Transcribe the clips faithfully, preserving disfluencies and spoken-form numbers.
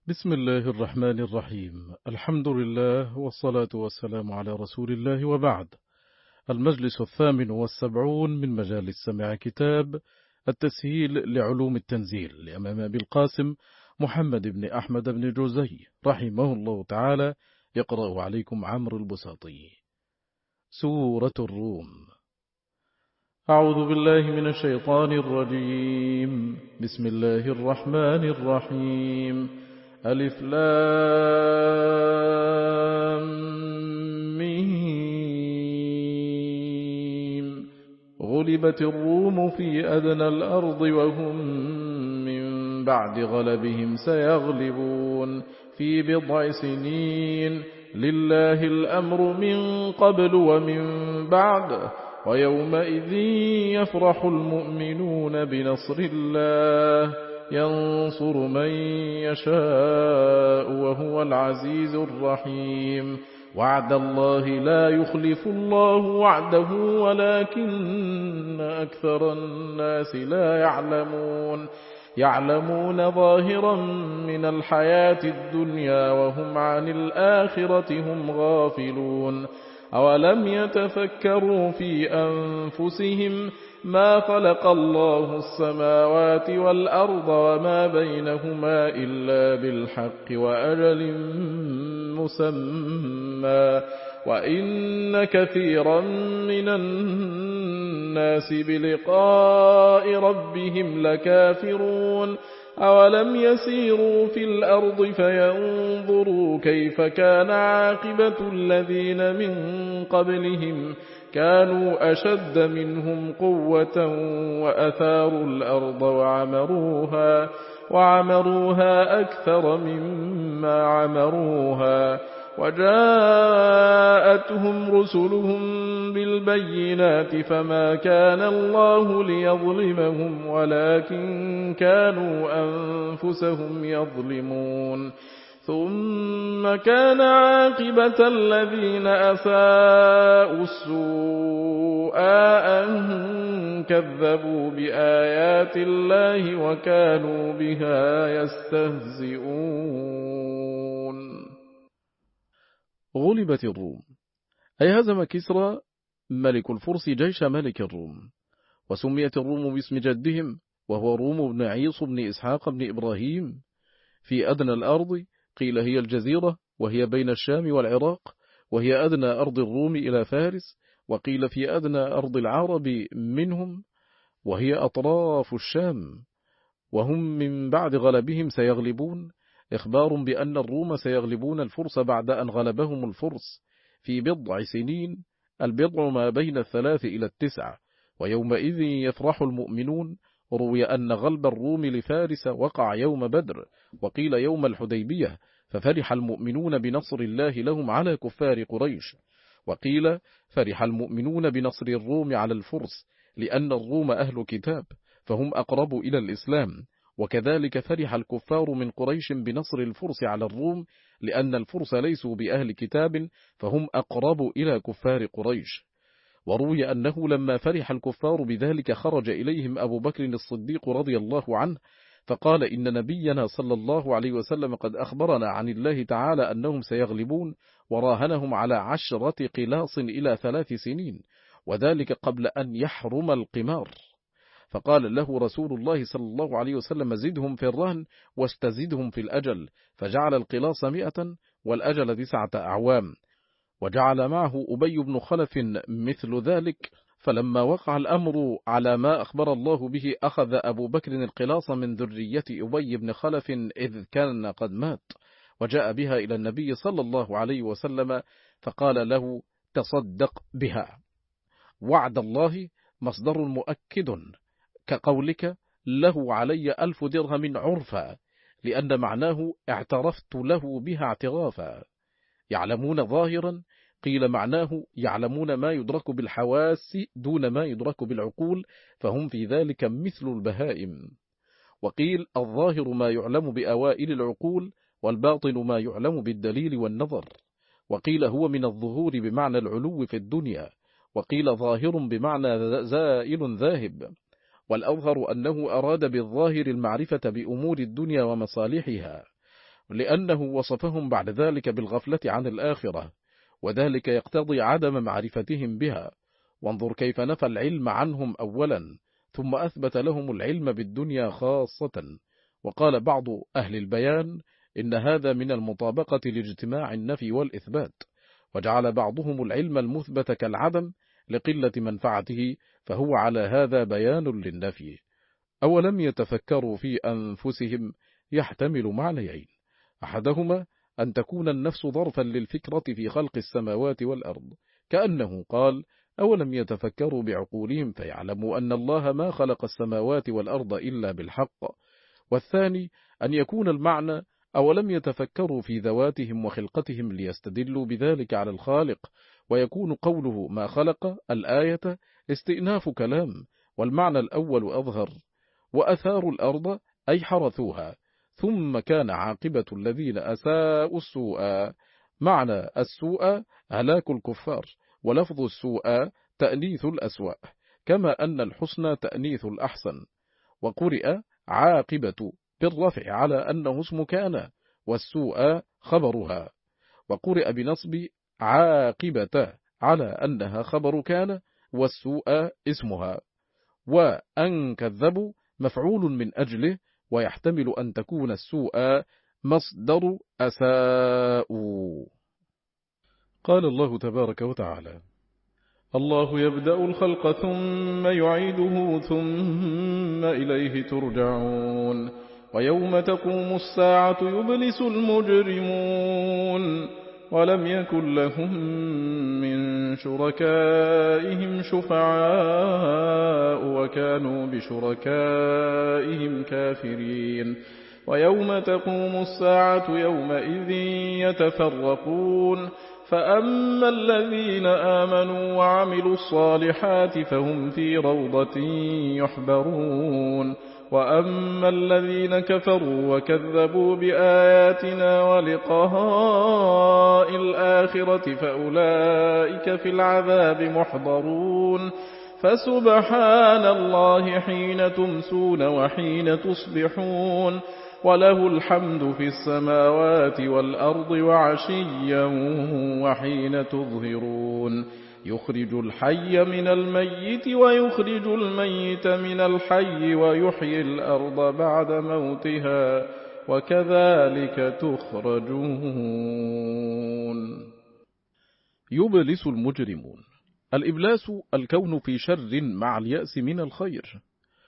بسم الله الرحمن الرحيم. الحمد لله والصلاة والسلام على رسول الله، وبعد. المجلس الثامن والسبعون من مجالس سماع كتاب التسهيل لعلوم التنزيل لإمام أبي القاسم محمد بن أحمد بن جوزي رحمه الله تعالى. يقرأ عليكم عمرو البساطي. سورة الروم. أعوذ بالله من الشيطان الرجيم. بسم الله الرحمن الرحيم. ألف لام ميم. غلبت الروم في أدنى الأرض وهم من بعد غلبهم سيغلبون في بضع سنين. لله الأمر من قبل ومن بعد، ويومئذ يفرح المؤمنون بنصر الله ينصر من يشاء وهو العزيز الرحيم. وعد الله لا يخلف الله وعده ولكن أكثر الناس لا يعلمون. يعلمون ظاهرا من الحياة الدنيا وهم عن الآخرة هم غافلون. أولم يتفكروا في أنفسهم ما خلق الله السماوات والأرض وما بينهما إلا بالحق وأجل مسمى، وإن كثيرا من الناس بلقاء ربهم لكافرون. أولم يسيروا في الأرض فينظروا كيف كان عاقبة الذين من قبلهم كانوا أشد منهم قوة وأثاروا الأرض وعمروها, وعمروها أكثر مما عمروها، وجاءتهم رسلهم بالبينات فما كان الله ليظلمهم ولكن كانوا أنفسهم يظلمون. ثم كان عاقبة الذين أساءوا السوء أن كذبوا بآيات الله وكانوا بها يستهزئون. غلبت الروم، أي هزم كسرى ملك الفرس جيش ملك الروم، وسميت الروم باسم جدهم وهو روم بن عيص بن إسحاق بن إبراهيم في أدنى الأرض. قيل هي الجزيرة وهي بين الشام والعراق، وهي أدنى أرض الروم إلى فارس، وقيل في أدنى أرض العرب منهم وهي أطراف الشام. وهم من بعد غلبهم سيغلبون، إخبار بأن الروم سيغلبون الفرس بعد أن غلبهم الفرس في بضع سنين، البضع ما بين الثلاث إلى التسع. ويومئذ يفرح المؤمنون. روي أن غلب الروم لفارس وقع يوم بدر، وقيل يوم الحديبية، ففرح المؤمنون بنصر الله لهم على كفار قريش. وقيل فرح المؤمنون بنصر الروم على الفرس لأن الروم أهل كتاب فهم أقرب إلى الإسلام، وكذلك فرح الكفار من قريش بنصر الفرس على الروم لأن الفرس ليسوا بأهل كتاب فهم أقرب إلى كفار قريش. وروي أنه لما فرح الكفار بذلك خرج إليهم أبو بكر الصديق رضي الله عنه فقال: إن نبينا صلى الله عليه وسلم قد أخبرنا عن الله تعالى أنهم سيغلبون، وراهنهم على عشرة قلاص إلى ثلاث سنين، وذلك قبل أن يحرم القمار. فقال له رسول الله صلى الله عليه وسلم: زدهم في الرهن واستزدهم في الأجل، فجعل القلاص مئة والأجل تسعة أعوام، وجعل معه أبي بن خلف مثل ذلك. فلما وقع الأمر على ما أخبر الله به أخذ أبو بكر القلاص من ذرية أبي بن خلف إذ كان قد مات، وجاء بها إلى النبي صلى الله عليه وسلم فقال له: تصدق بها. وعد الله مصدر مؤكد كقولك: له علي ألف درهم عرفا، لأن معناه اعترفت له بها اعترافا. يعلمون ظاهرا، قيل معناه يعلمون ما يدرك بالحواس دون ما يدرك بالعقول، فهم في ذلك مثل البهائم. وقيل الظاهر ما يعلم بأوائل العقول، والباطن ما يعلم بالدليل والنظر. وقيل هو من الظهور بمعنى العلو في الدنيا، وقيل ظاهر بمعنى زائل ذاهب. والأظهر أنه أراد بالظاهر المعرفة بأمور الدنيا ومصالحها. لأنه وصفهم بعد ذلك بالغفلة عن الآخرة، وذلك يقتضي عدم معرفتهم بها. وانظر كيف نفى العلم عنهم أولا، ثم أثبت لهم العلم بالدنيا خاصة. وقال بعض أهل البيان إن هذا من المطابقة لاجتماع النفي والإثبات، وجعل بعضهم العلم المثبت كالعدم لقلة منفعته، فهو على هذا بيان للنفي. أولم يتفكروا في أنفسهم يحتمل معنيين: أحدهما أن تكون النفس ظرفا للفكرة في خلق السماوات والأرض، كأنه قال: أولم يتفكروا بعقولهم فيعلموا أن الله ما خلق السماوات والأرض إلا بالحق. والثاني أن يكون المعنى: أولم يتفكروا في ذواتهم وخلقتهم ليستدلوا بذلك على الخالق، ويكون قوله ما خلق الآية استئناف كلام، والمعنى الأول أظهر. وأثاروا الأرض أي حرثوها، ثم كان عاقبة الذين أساءوا السوء. معنى السوء هلاك الكفار، ولفظ السوء تأنيث الأسوأ، كما أن الحسن تأنيث الأحسن. وقرئ عاقبة بالرفع على أنه اسم كان، والسوء خبرها. وقرئ بنصب عاقبة على أنها خبر كان، والسوء اسمها. وأن كذبوا مفعول من أجله، ويحتمل أن تكون السوء مصدر أساءوا. قال الله تبارك وتعالى: الله يبدأ الخلق ثم يعيده ثم إليه ترجعون. ويوم تقوم الساعة يبلس المجرمون، ولم يكن لهم من شركائهم شفعاء وكانوا بشركائهم كافرين. ويوم تقوم الساعة يومئذ يتفرقون، فأما الذين آمنوا وعملوا الصالحات فهم في روضة يحبرون، وأما الذين كفروا وكذبوا بآياتنا ولقاء الآخرة فأولئك في العذاب محضرون. فسبحان الله حين تمسون وحين تصبحون، وله الحمد في السماوات والأرض وعشيا وحين تظهرون. يخرج الحي من الميت ويخرج الميت من الحي ويحيي الأرض بعد موتها وكذلك تخرجون. يبلس المجرمون. الإبلاس الكون في شر مع اليأس من الخير.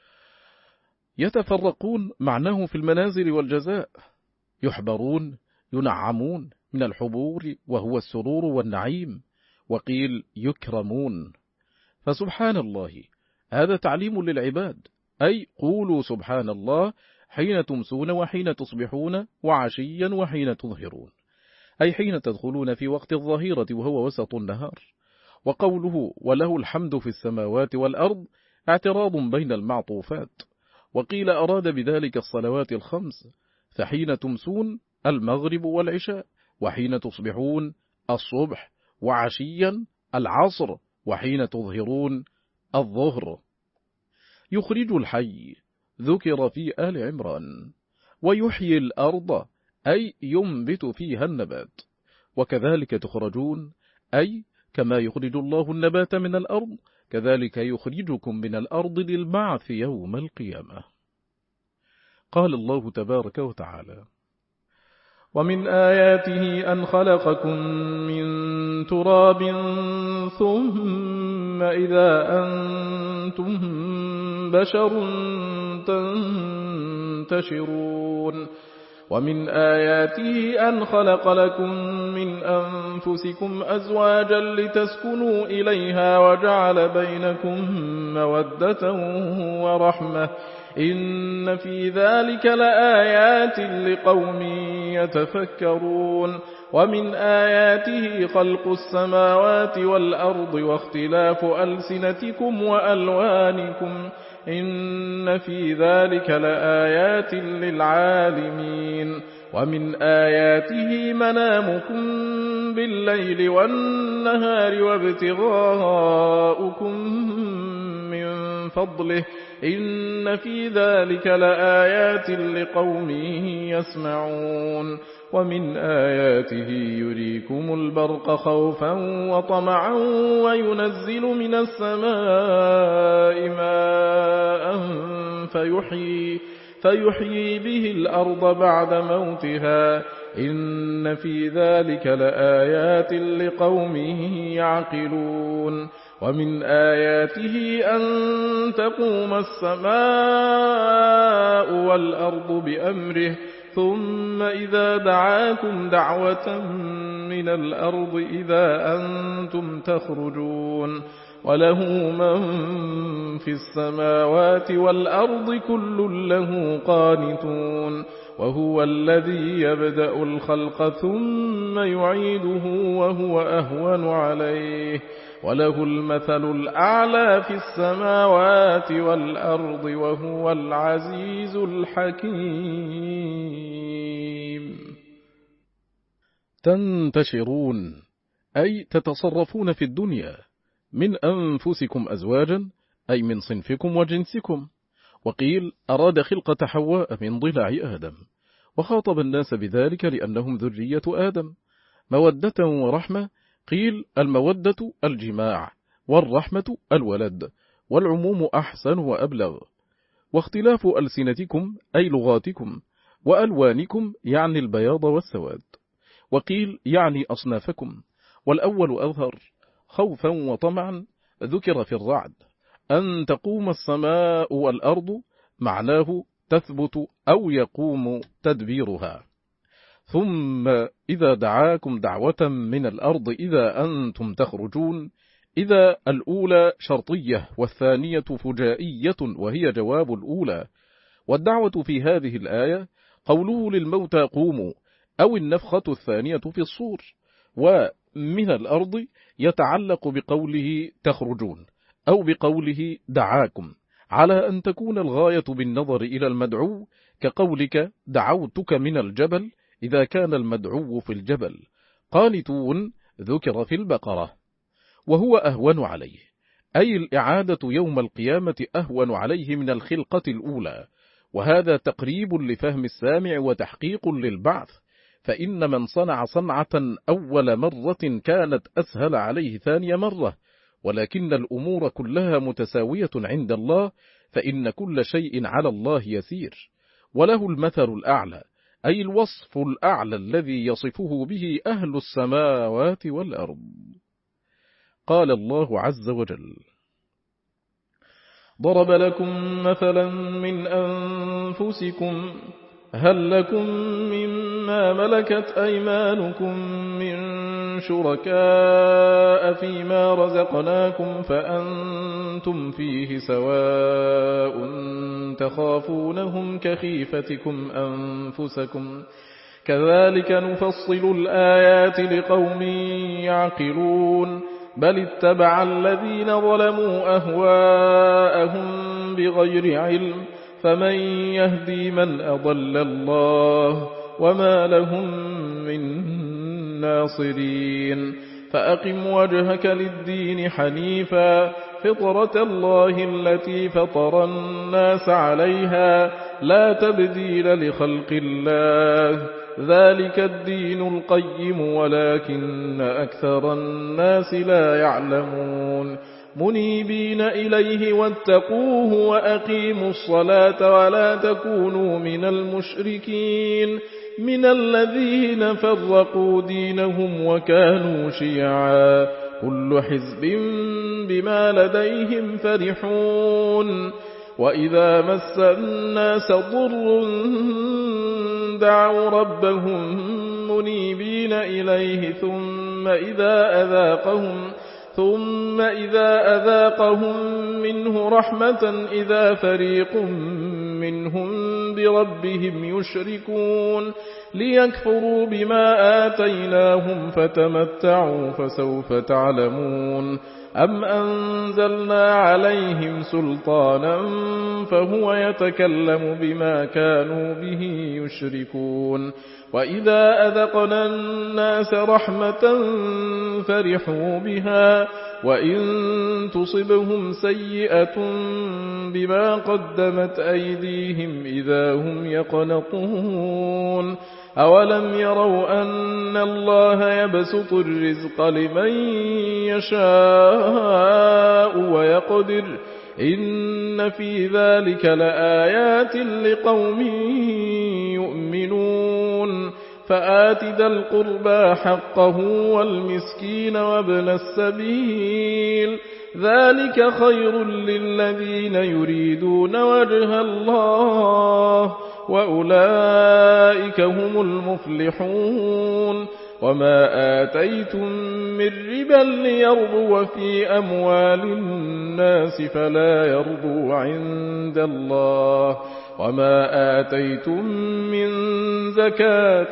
يتفرقون معناه في المنازل والجزاء. يحبرون ينعمون من الحبور وهو السرور والنعيم، وقيل يكرمون. فسبحان الله هذا تعليم للعباد، أي قولوا سبحان الله حين تمسون وحين تصبحون وعشيا وحين تظهرون، أي حين تدخلون في وقت الظهيرة وهو وسط النهار. وقوله وله الحمد في السماوات والأرض اعتراض بين المعطوفات، وقيل أراد بذلك الصلوات الخمس، فحين تمسون المغرب والعشاء، وحين تصبحون الصبح، وعشيا العصر، وحين تظهرون الظهر. يخرج الحي ذكر في آل عمران، ويحيي الأرض أي ينبت فيها النبات، وكذلك تخرجون أي كما يخرج الله النبات من الأرض كذلك يخرجكم من الأرض للبعث يوم القيامة. قال الله تبارك وتعالى: ومن آياته أن خلقكم من تراب ثم إذا أنتم بشر تنتشرون. ومن آياته أن خلق لكم من أنفسكم أزواجا لتسكنوا إليها وجعل بينكم مودة ورحمة، إن في ذلك لآيات لقوم يتفكرون. ومن آياته خلق السماوات والأرض واختلاف ألسنتكم وألوانكم، إن في ذلك لآيات للعالمين. ومن آياته منامكم بالليل والنهار وابتغاؤكم من فضله إن في ذلك لآيات لقوم يسمعون ومن آياته يريكم البرق خوفا وطمعا وينزل من السماء ماء فيحيي, فيحيي به الأرض بعد موتها إن في ذلك لآيات لقوم يعقلون ومن آياته أن تقوم السماء والأرض بأمره ثم إذا دعاكم دعوة من الأرض إذا أنتم تخرجون وله من في السماوات والأرض كل له قانتون وهو الذي يبدأ الخلق ثم يعيده وهو أهون عليه وله المثل الأعلى في السماوات والأرض وهو العزيز الحكيم. تنتشرون أي تتصرفون في الدنيا من أنفسكم أزواجا أي من صنفكم وجنسكم. وقيل أراد خلقة حواء من ضلع آدم وخاطب الناس بذلك لأنهم ذرية آدم. مودة ورحمة قيل المودة الجماع والرحمة الولد والعموم أحسن وأبلغ. واختلاف ألسنتكم أي لغاتكم وألوانكم يعني البياض والسواد. وقيل يعني أصنافكم والأول أظهر. خوفا وطمعا ذكر في الرعد. أن تقوم السماء والأرض معناه تثبت أو يقوم تدبيرها. ثم إذا دعاكم دعوة من الأرض إذا أنتم تخرجون. إذا الأولى شرطية والثانية فجائية وهي جواب الأولى. والدعوة في هذه الآية قوله للموتى قوموا أو النفخة الثانية في الصور. ومن الأرض يتعلق بقوله تخرجون أو بقوله دعاكم على أن تكون الغاية بالنظر إلى المدعو كقولك دعوتك من الجبل إذا كان المدعو في الجبل. قانتون ذكر في البقرة. وهو أهون عليه أي الإعادة يوم القيامة أهون عليه من الخلقة الأولى. وهذا تقريب لفهم السامع وتحقيق للبعث. فإن من صنع صنعة أول مرة كانت أسهل عليه ثاني مرة. ولكن الأمور كلها متساوية عند الله فإن كل شيء على الله يسير. وله المثل الأعلى أي الوصف الأعلى الذي يصفه به أهل السماوات والأرض. قال الله عز وجل ضرب لكم مثلا من أنفسكم هل لكم مما ملكت أيمانكم من شركاء فيما رزقناكم فأنتم فيه سواء تخافونهم كخيفتكم أنفسكم كذلك نفصل الآيات لقوم يعقلون بل اتبع الذين ظلموا أهواءهم بغير علم فمن يهدي من أضل الله وما لهم من ناصرين. فأقم وجهك للدين حنيفا فطرة الله التي فطر الناس عليها لا تبديل لخلق الله ذلك الدين القيم ولكن أكثر الناس لا يعلمون. منيبين إليه واتقوه وأقيموا الصلاة ولا تكونوا من المشركين من الذين فرقوا دينهم وكانوا شيعا كل حزب بما لديهم فرحون. وإذا مس الناس ضر دعوا ربهم منيبين إليه ثم إذا أذاقهم ثم إذا أذاقهم منه رحمة إذا فريق منهم بربهم يشركون ليكفروا بما آتيناهم فتمتعوا فسوف تعلمون. أم أنزلنا عليهم سلطانا فهو يتكلم بما كانوا به يشركون. وإذا أذقنا الناس رحمة فرحوا بها وإن تصبهم سيئة بما قدمت أيديهم إذا هم يقنطون أولم يروا أن الله يبسط الرزق لمن يشاء ويقدر إن في ذلك لآيات لقوم يؤمنون فآت ذا القربى حقه والمسكين وابن السبيل ذلك خير للذين يريدون وجه الله وأولئك هم المفلحون وما آتيتم من ربا ليربو في أموال الناس فلا يربو عند الله وما آتيتم من زكاة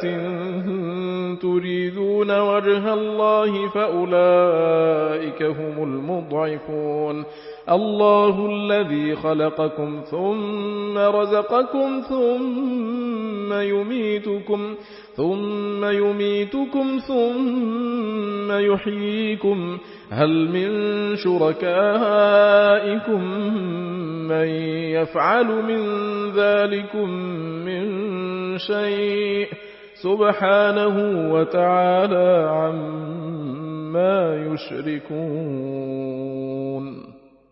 تريدون وجه الله فأولئك هم المضعفون الله الذي خلقكم ثم رزقكم ثم يميتكم ثم يميتكم ثم يحييكم هل من شركائكم من يفعل من ذلكم من شيء سبحانه وتعالى عما يشركون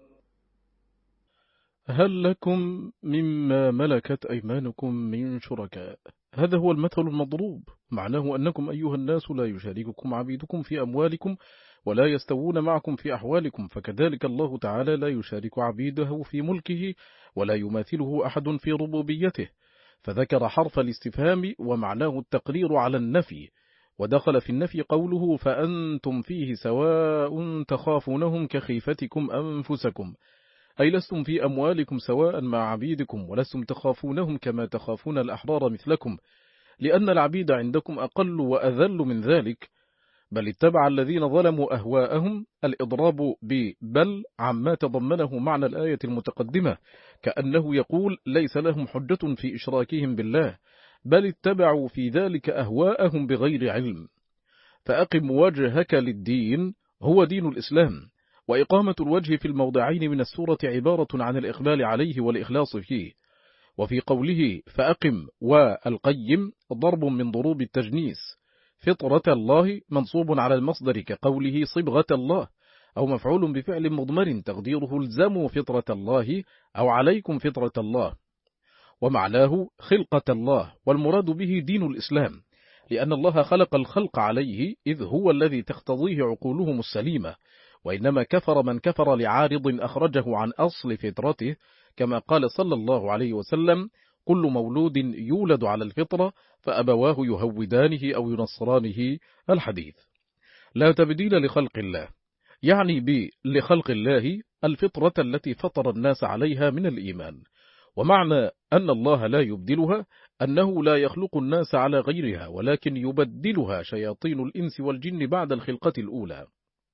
هل لكم مما ملكت أيمانكم من شركاء؟ هذا هو المثل المضروب، معناه أنكم أيها الناس لا يشارككم عبيدكم في أموالكم ولا يستوون معكم في أحوالكم، فكذلك الله تعالى لا يشارك عبيده في ملكه ولا يماثله أحد في ربوبيته، فذكر حرف الاستفهام ومعناه التقرير على النفي، ودخل في النفي قوله فأنتم فيه سواء تخافونهم كخيفتكم أنفسكم، أي لستم في أموالكم سواء مع عبيدكم ولستم تخافونهم كما تخافون الأحرار مثلكم، لأن العبيد عندكم أقل وأذل من ذلك، بل اتبع الذين ظلموا أهواءهم الإضراب ببل عما تضمنه معنى الآية المتقدمة، كأنه يقول ليس لهم حجة في إشراكهم بالله، بل اتبعوا في ذلك أهواءهم بغير علم. فأقم وجهك للدين هو دين الإسلام، وإقامة الوجه في الموضعين من السورة عبارة عن الإقبال عليه والإخلاص فيه. وفي قوله فأقم والقيم ضرب من ضروب التجنيس، فطرة الله منصوب على المصدر كقوله صبغة الله، أو مفعول بفعل مضمر تقديره الزموا فطرة الله أو عليكم فطرة الله، ومعناه خلقة الله، والمراد به دين الإسلام، لأن الله خلق الخلق عليه إذ هو الذي تقتضيه عقولهم السليمة، وإنما كفر من كفر لعارض أخرجه عن أصل فطرته، كما قال صلى الله عليه وسلم كل مولود يولد على الفطرة فأبواه يهودانه أو ينصرانه، الحديث. لا تبديل لخلق الله، يعني ب لخلق الله الفطرة التي فطر الناس عليها من الإيمان، ومعنى أن الله لا يبدلها أنه لا يخلق الناس على غيرها، ولكن يبدلها شياطين الإنس والجن بعد الخلقة الأولى.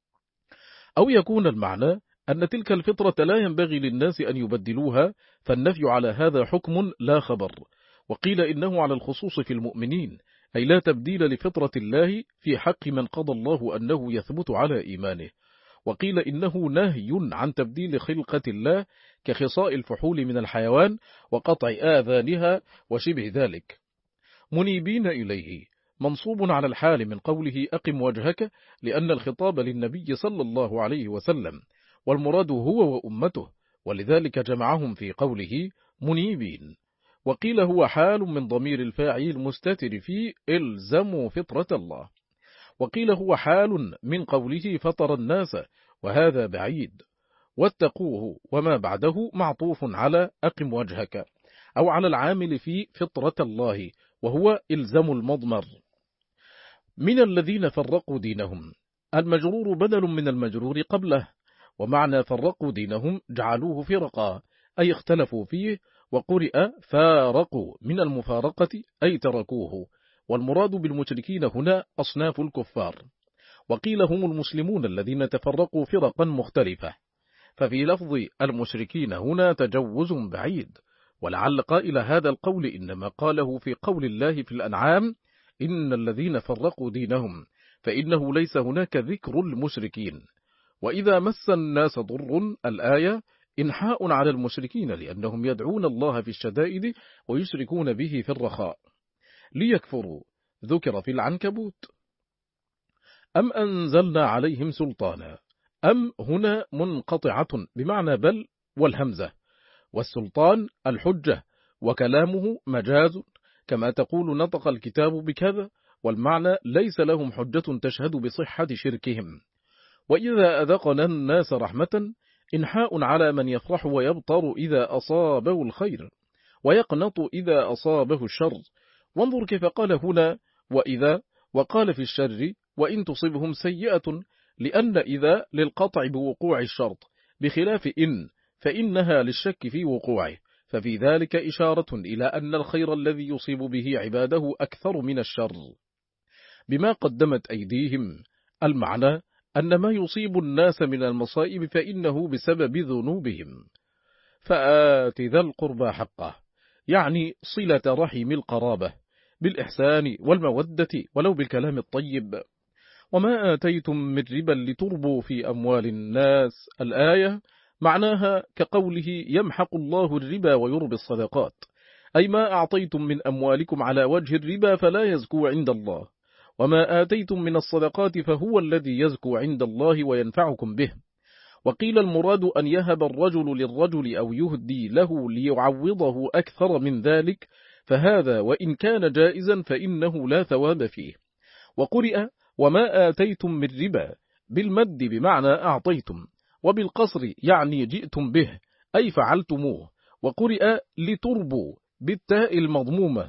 أو يكون المعنى أن تلك الفطرة لا ينبغي للناس أن يبدلوها، فالنفي على هذا حكم لا خبر. وقيل إنه على الخصوص في المؤمنين، أي لا تبديل لفطرة الله في حق من قضى الله أنه يثبت على إيمانه. وقيل إنه نهي عن تبديل خلقة الله كخصاء الفحول من الحيوان وقطع آذانها وشبه ذلك. منيبين إليه منصوب على الحال من قوله أقم وجهك، لأن الخطاب للنبي صلى الله عليه وسلم، والمراد هو وأمته، ولذلك جمعهم في قوله منيبين. وقيل هو حال من ضمير الفاعل المستتر فيه الزموا فطرة الله. وقيل هو حال من قوله فطر الناس، وهذا بعيد. واتقوه وما بعده معطوف على أقم وجهك، أو على العامل في فطرة الله، وهو إلزام المضمر. من الذين فرقوا دينهم، المجرور بدل من المجرور قبله، ومعنى فرقوا دينهم جعلوه فرقا، أي اختلفوا فيه، وقرئ فارقوا من المفارقة أي تركوه، والمراد بالمشركين هنا أصناف الكفار. وقيل هم المسلمون الذين تفرقوا فرقا مختلفة، ففي لفظ المشركين هنا تجوز بعيد، ولعل قائل هذا القول إنما قاله في قول الله في الأنعام إن الذين فرقوا دينهم، فإنه ليس هناك ذكر المشركين. وإذا مس الناس ضر الآية إنحاء على المشركين لأنهم يدعون الله في الشدائد ويشركون به في الرخاء ليكفروا. ذكر في العنكبوت. أم أنزلنا عليهم سلطانا. أم هنا منقطعة بمعنى بل والهمزة، والسلطان الحجة، وكلامه مجاز كما تقول نطق الكتاب بكذا، والمعنى ليس لهم حجة تشهد بصحة شركهم. وإذا أذقنا الناس رحمة إنحاء على من يفرح ويبطر إذا أصابه الخير ويقنط إذا أصابه الشر. وانظر كيف قال هنا وإذا، وقال في الشر وإن تصبهم سيئة، لأن إذا للقطع بوقوع الشرط بخلاف إن فإنها للشك في وقوعه، ففي ذلك إشارة إلى أن الخير الذي يصيب به عباده أكثر من الشر بما قدمت أيديهم. المعنى أن ما يصيب الناس من المصائب فإنه بسبب ذنوبهم. فآت ذا القربى حقه، يعني صلة رحم القرابة بالإحسان والمودة ولو بالكلام الطيب. وما آتيتم من ربا لتربوا في أموال الناس الآية معناها كقوله يمحق الله الربا ويربي الصدقات، أي ما أعطيتم من أموالكم على وجه الربا فلا يزكو عند الله، وما آتيتم من الصدقات فهو الذي يزكو عند الله وينفعكم به. وقيل المراد أن يهب الرجل للرجل أو يهدي له ليعوضه أكثر من ذلك، فهذا وإن كان جائزا فإنه لا ثواب فيه. وقرئ وما آتيتم من ربا بالمد بمعنى أعطيتم، وبالقصر يعني جئتم به أي فعلتموه. وقرئ لتربوا بالتاء المضمومة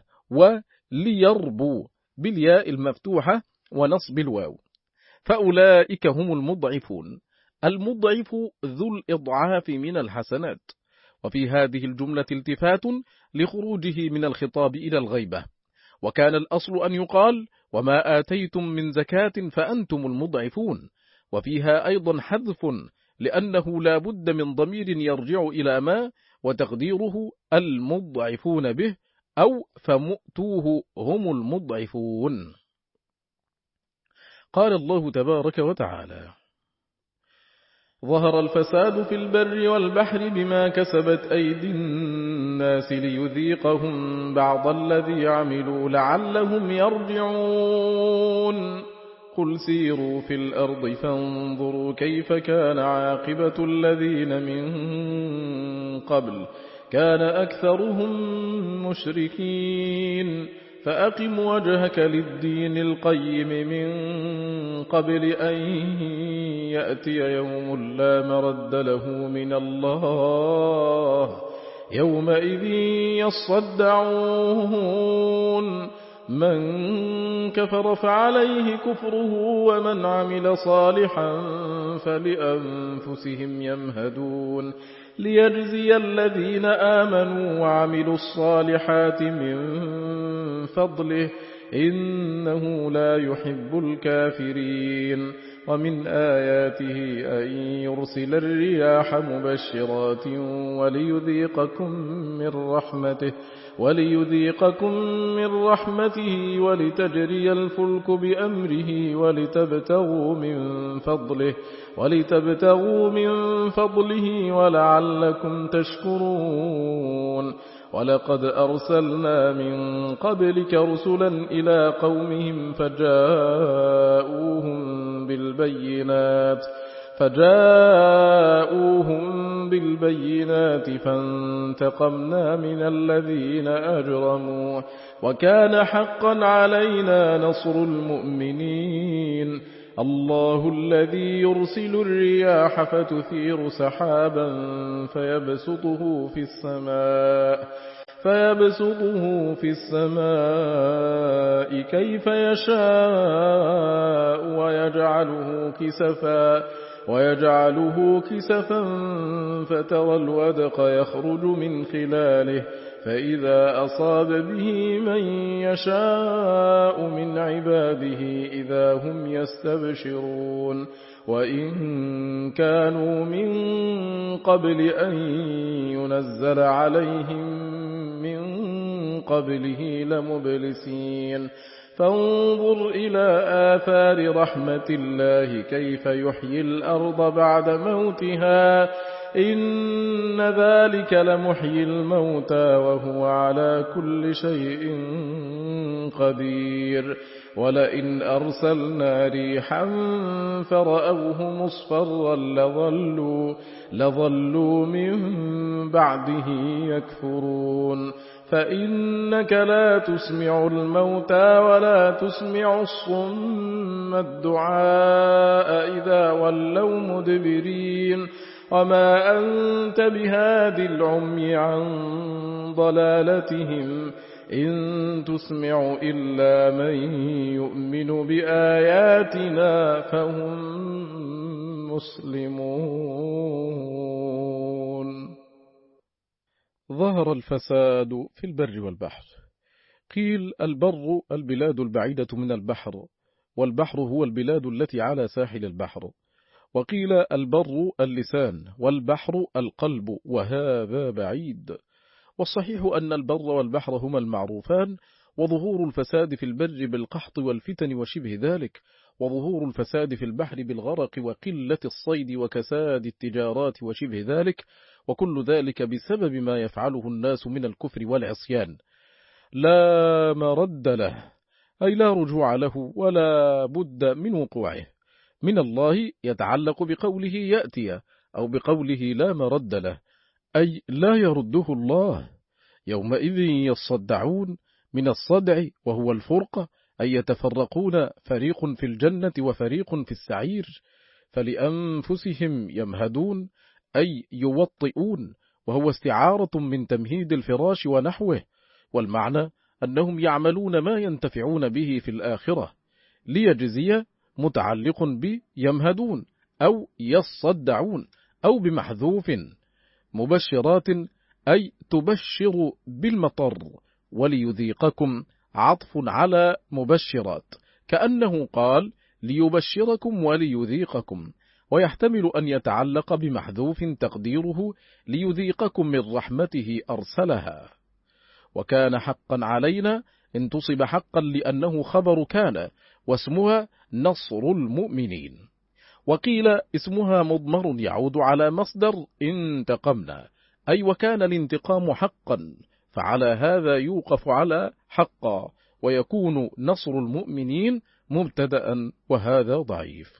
وليربوا بالياء المفتوحة ونصب الواو. فأولئك هم المضعفون. المضعف ذو الإضعاف من الحسنات. وفي هذه الجملة التفات لخروجه من الخطاب إلى الغيبة، وكان الأصل أن يقال وما آتيتم من زكاة فأنتم المضعفون، وفيها أيضا حذف لأنه لا بد من ضمير يرجع إلى ما وتقديره المضعفون به أو فمؤتوه هم المضعفون. قال الله تبارك وتعالى ظهر الفساد في البر والبحر بما كسبت أيدي الناس ليذيقهم بعض الذي عملوا لعلهم يرجعون. قل سيروا في الأرض فانظروا كيف كان عاقبة الذين من قبل كان أكثرهم مشركين. فأقم وجهك للدين القيم من قبل أن يأتي يوم لا مرد له من الله يومئذ يصدعون. من كفر فعليه كفره ومن عمل صالحا فلأنفسهم يمهدون ليجزي الذين آمنوا وعملوا الصالحات من فضله إنه لا يحب الكافرين. ومن آياته أن يرسل الرياح مبشرات وليذيقكم من رحمته وليذيقكم من رحمته ولتجري الفلك بأمره ولتبتغوا من فضله ولتبتغوا من فضله ولعلكم تشكرون. ولقد أرسلنا من قبلك رسلا إلى قومهم فجاءوهم بالبينات فجاءوهم بالبينات فانتقمنا من الذين أجرموا وكان حقا علينا نصر المؤمنين. الله الذي يرسل الرياح فتثير سحابا فيبسطه في السماء فيبسطه في السماء كيف يشاء ويجعله كسفا ويجعله كسفا فترى الودق يخرج من خلاله فإذا أصاب به من يشاء من عباده إذا هم يستبشرون. وإن كانوا من قبل أن ينزل عليهم من قبله لمبلسين. فانظر إلى آثار رحمة الله كيف يحيي الأرض بعد موتها إن ذلك لمحيي الموتى وهو على كل شيء قدير ولئن أرسلنا ريحا فرأوه مصفرا لظلوا, لظلوا من بعده يكفرون فإنك لا تسمع الموتى ولا تسمع الصم الدعاء إذا ولوا مدبرين وما أنت بهاد العمي عن ضلالتهم إن تسمع إلا من يؤمن بآياتنا فهم مسلمون. ظهر الفساد في البر والبحر. قيل البر البلاد البعيدة من البحر، والبحر هو البلاد التي على ساحل البحر، وقيل البر اللسان والبحر القلب وهذا بعيد. والصحيح أن البر والبحر هما المعروفان، وظهور الفساد في البر بالقحط والفتن وشبه ذلك، وظهور الفساد في البحر بالغرق وقلة الصيد وكساد التجارات وشبه ذلك، وكل ذلك بسبب ما يفعله الناس من الكفر والعصيان لا مرد له، أي لا رجوع له ولا بد من وقوعه من الله، يتعلق بقوله يأتي أو بقوله لا مرد له، أي لا يرده الله. يومئذ يصدعون من الصدع وهو الفرقة، أي يتفرقون فريق في الجنة وفريق في السعير، فلأنفسهم يمهدون أي يوطئون، وهو استعارة من تمهيد الفراش ونحوه، والمعنى أنهم يعملون ما ينتفعون به في الآخرة. ليجزي متعلق بيمهدون أو يصدعون أو بمحذوف. مبشرات أي تبشر بالمطر، وليذيقكم عطف على مبشرات، كأنه قال ليبشركم وليذيقكم، ويحتمل أن يتعلق بمحذوف تقديره ليذيقكم من رحمته أرسلها. وكان حقا علينا انتصب حقا لأنه خبر كان، واسمها نصر المؤمنين. وقيل اسمها مضمر يعود على مصدر انتقمنا، أي وكان الانتقام حقا، فعلى هذا يوقف على حقا، ويكون نصر المؤمنين مبتدأ، وهذا ضعيف.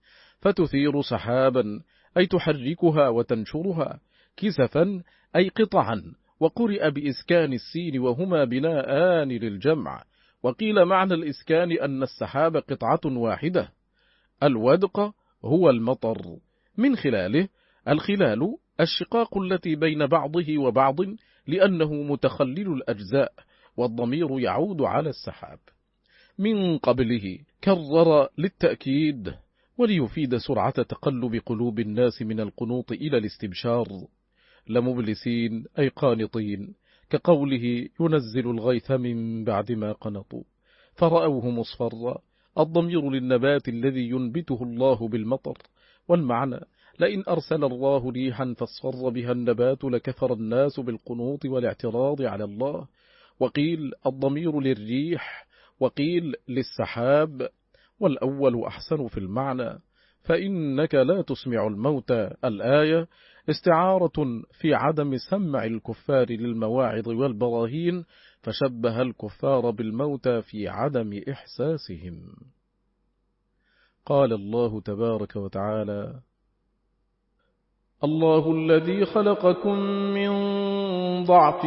فتثير سحابا أي تحركها وتنشرها، كسفا أي قطعا، وقرئ بإسكان السين وهما بناءان للجمع. وقيل معنى الإسكان أن السحاب قطعة واحدة. الودق هو المطر، من خلاله الخلال الشقاق التي بين بعضه وبعض، لأنه متخلل الأجزاء، والضمير يعود على السحاب. من قبله كرر للتأكيد وليفيد سرعة تقلب قلوب الناس من القنوط إلى الاستبشار. لمبلسين أي قانطين، كقوله ينزل الغيث من بعد ما قنطوا فرأوه مصفرا، الضمير للنبات الذي ينبته الله بالمطر، والمعنى لئن أرسل الله ريحا فاصفر بها النبات لكفر الناس بالقنوط والاعتراض على الله. وقيل الضمير للريح، وقيل للسحاب، والأول أحسن في المعنى. فإنك لا تسمع الموتى الآية استعارة في عدم سمع الكفار للمواعظ والبراهين، فشبه الكفار بالموتى في عدم إحساسهم. قال الله تبارك وتعالى: الله الذي خلقكم من ضعف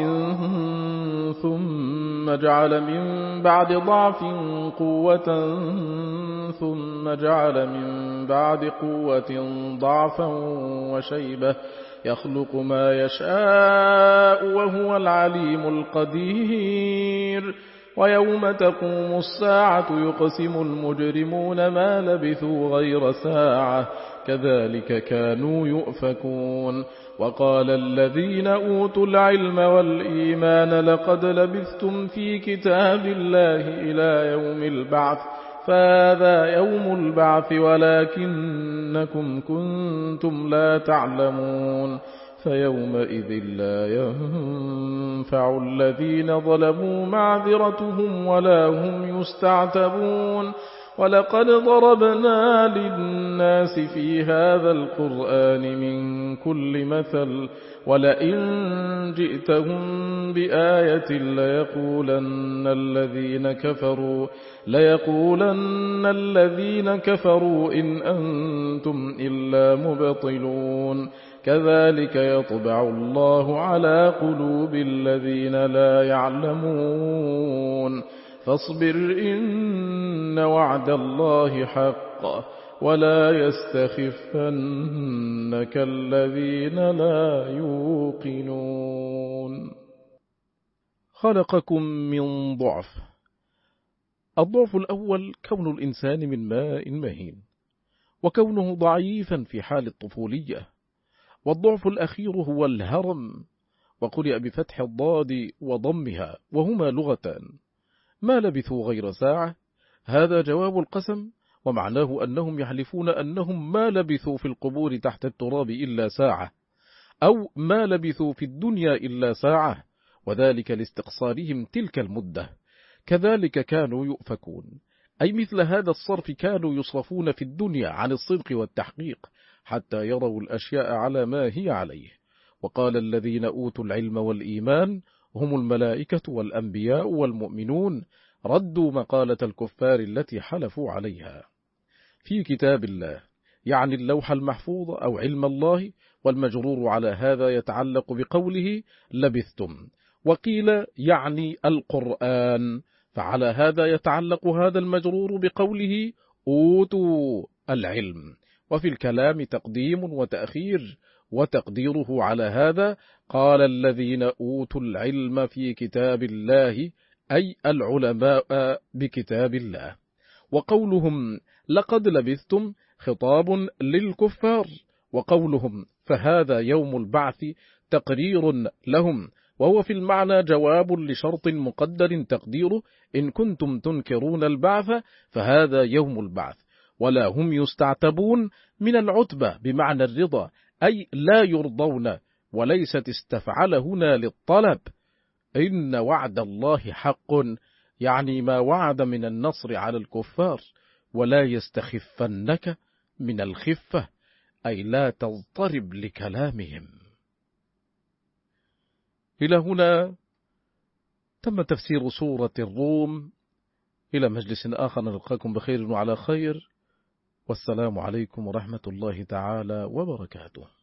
ثم جعل من بعد ضعف قوة ثم جعل من بعد قوة ضعفا وشيبة يخلق ما يشاء وهو العليم القدير. ويوم تقوم الساعة يقسم المجرمون ما لبثوا غير ساعة كذلك كانوا يؤفكون. وقال الذين أوتوا العلم والإيمان لقد لبثتم في كتاب الله إلى يوم البعث فهذا يوم البعث ولكنكم كنتم لا تعلمون. فيومئذ لا ينفع الذين ظلموا معذرتهم ولا هم يستعتبون ولقد ضربنا للناس في هذا القرآن من كل مثل ولئن جئتهم بآية ليقولن الذين كفروا ليقولن الذين كفروا إن أنتم إلا مبطلون كذلك يطبع الله على قلوب الذين لا يعلمون فاصبر إن وعد الله حق ولا يستخفنك الذين لا يوقنون. خلقكم من ضعف. الضعف الأول كون الإنسان من ماء مهين وكونه ضعيفا في حال الطفولية، والضعف الأخير هو الهرم، وقرئ بفتح الضاد وضمها وهما لغتان. ما لبثوا غير ساعة، هذا جواب القسم، ومعناه أنهم يحلفون أنهم ما لبثوا في القبور تحت التراب إلا ساعة، أو ما لبثوا في الدنيا إلا ساعة، وذلك لاستقصارهم تلك المدة. كذلك كانوا يؤفكون، أي مثل هذا الصرف كانوا يصرفون في الدنيا عن الصدق والتحقيق حتى يروا الأشياء على ما هي عليه. وقال الذين أوتوا العلم والإيمان هم الملائكة والأنبياء والمؤمنون ردوا مقالة الكفار التي حلفوا عليها. في كتاب الله يعني اللوح المحفوظ أو علم الله، والمجرور على هذا يتعلق بقوله لبثتم، وقيل يعني القرآن، فعلى هذا يتعلق هذا المجرور بقوله أوتوا العلم. وفي الكلام تقديم وتأخير، وتقديره على هذا قال الذين أوتوا العلم في كتاب الله، أي العلماء بكتاب الله. وقولهم لقد لبثتم خطاب للكفار، وقولهم فهذا يوم البعث تقرير لهم، وهو في المعنى جواب لشرط مقدر تقديره إن كنتم تنكرون البعث فهذا يوم البعث. ولا هم يستعتبون من العتبة بمعنى الرضا، أي لا يرضون، وليست استفعل هنا للطلب. إن وعد الله حق، يعني ما وعد من النصر على الكفار. ولا يستخفنك من الخفة، أي لا تضطرب لكلامهم. إلى هنا تم تفسير سورة الروم. إلى مجلس آخر نلقاكم بخير وعلى خير، والسلام عليكم ورحمة الله تعالى وبركاته.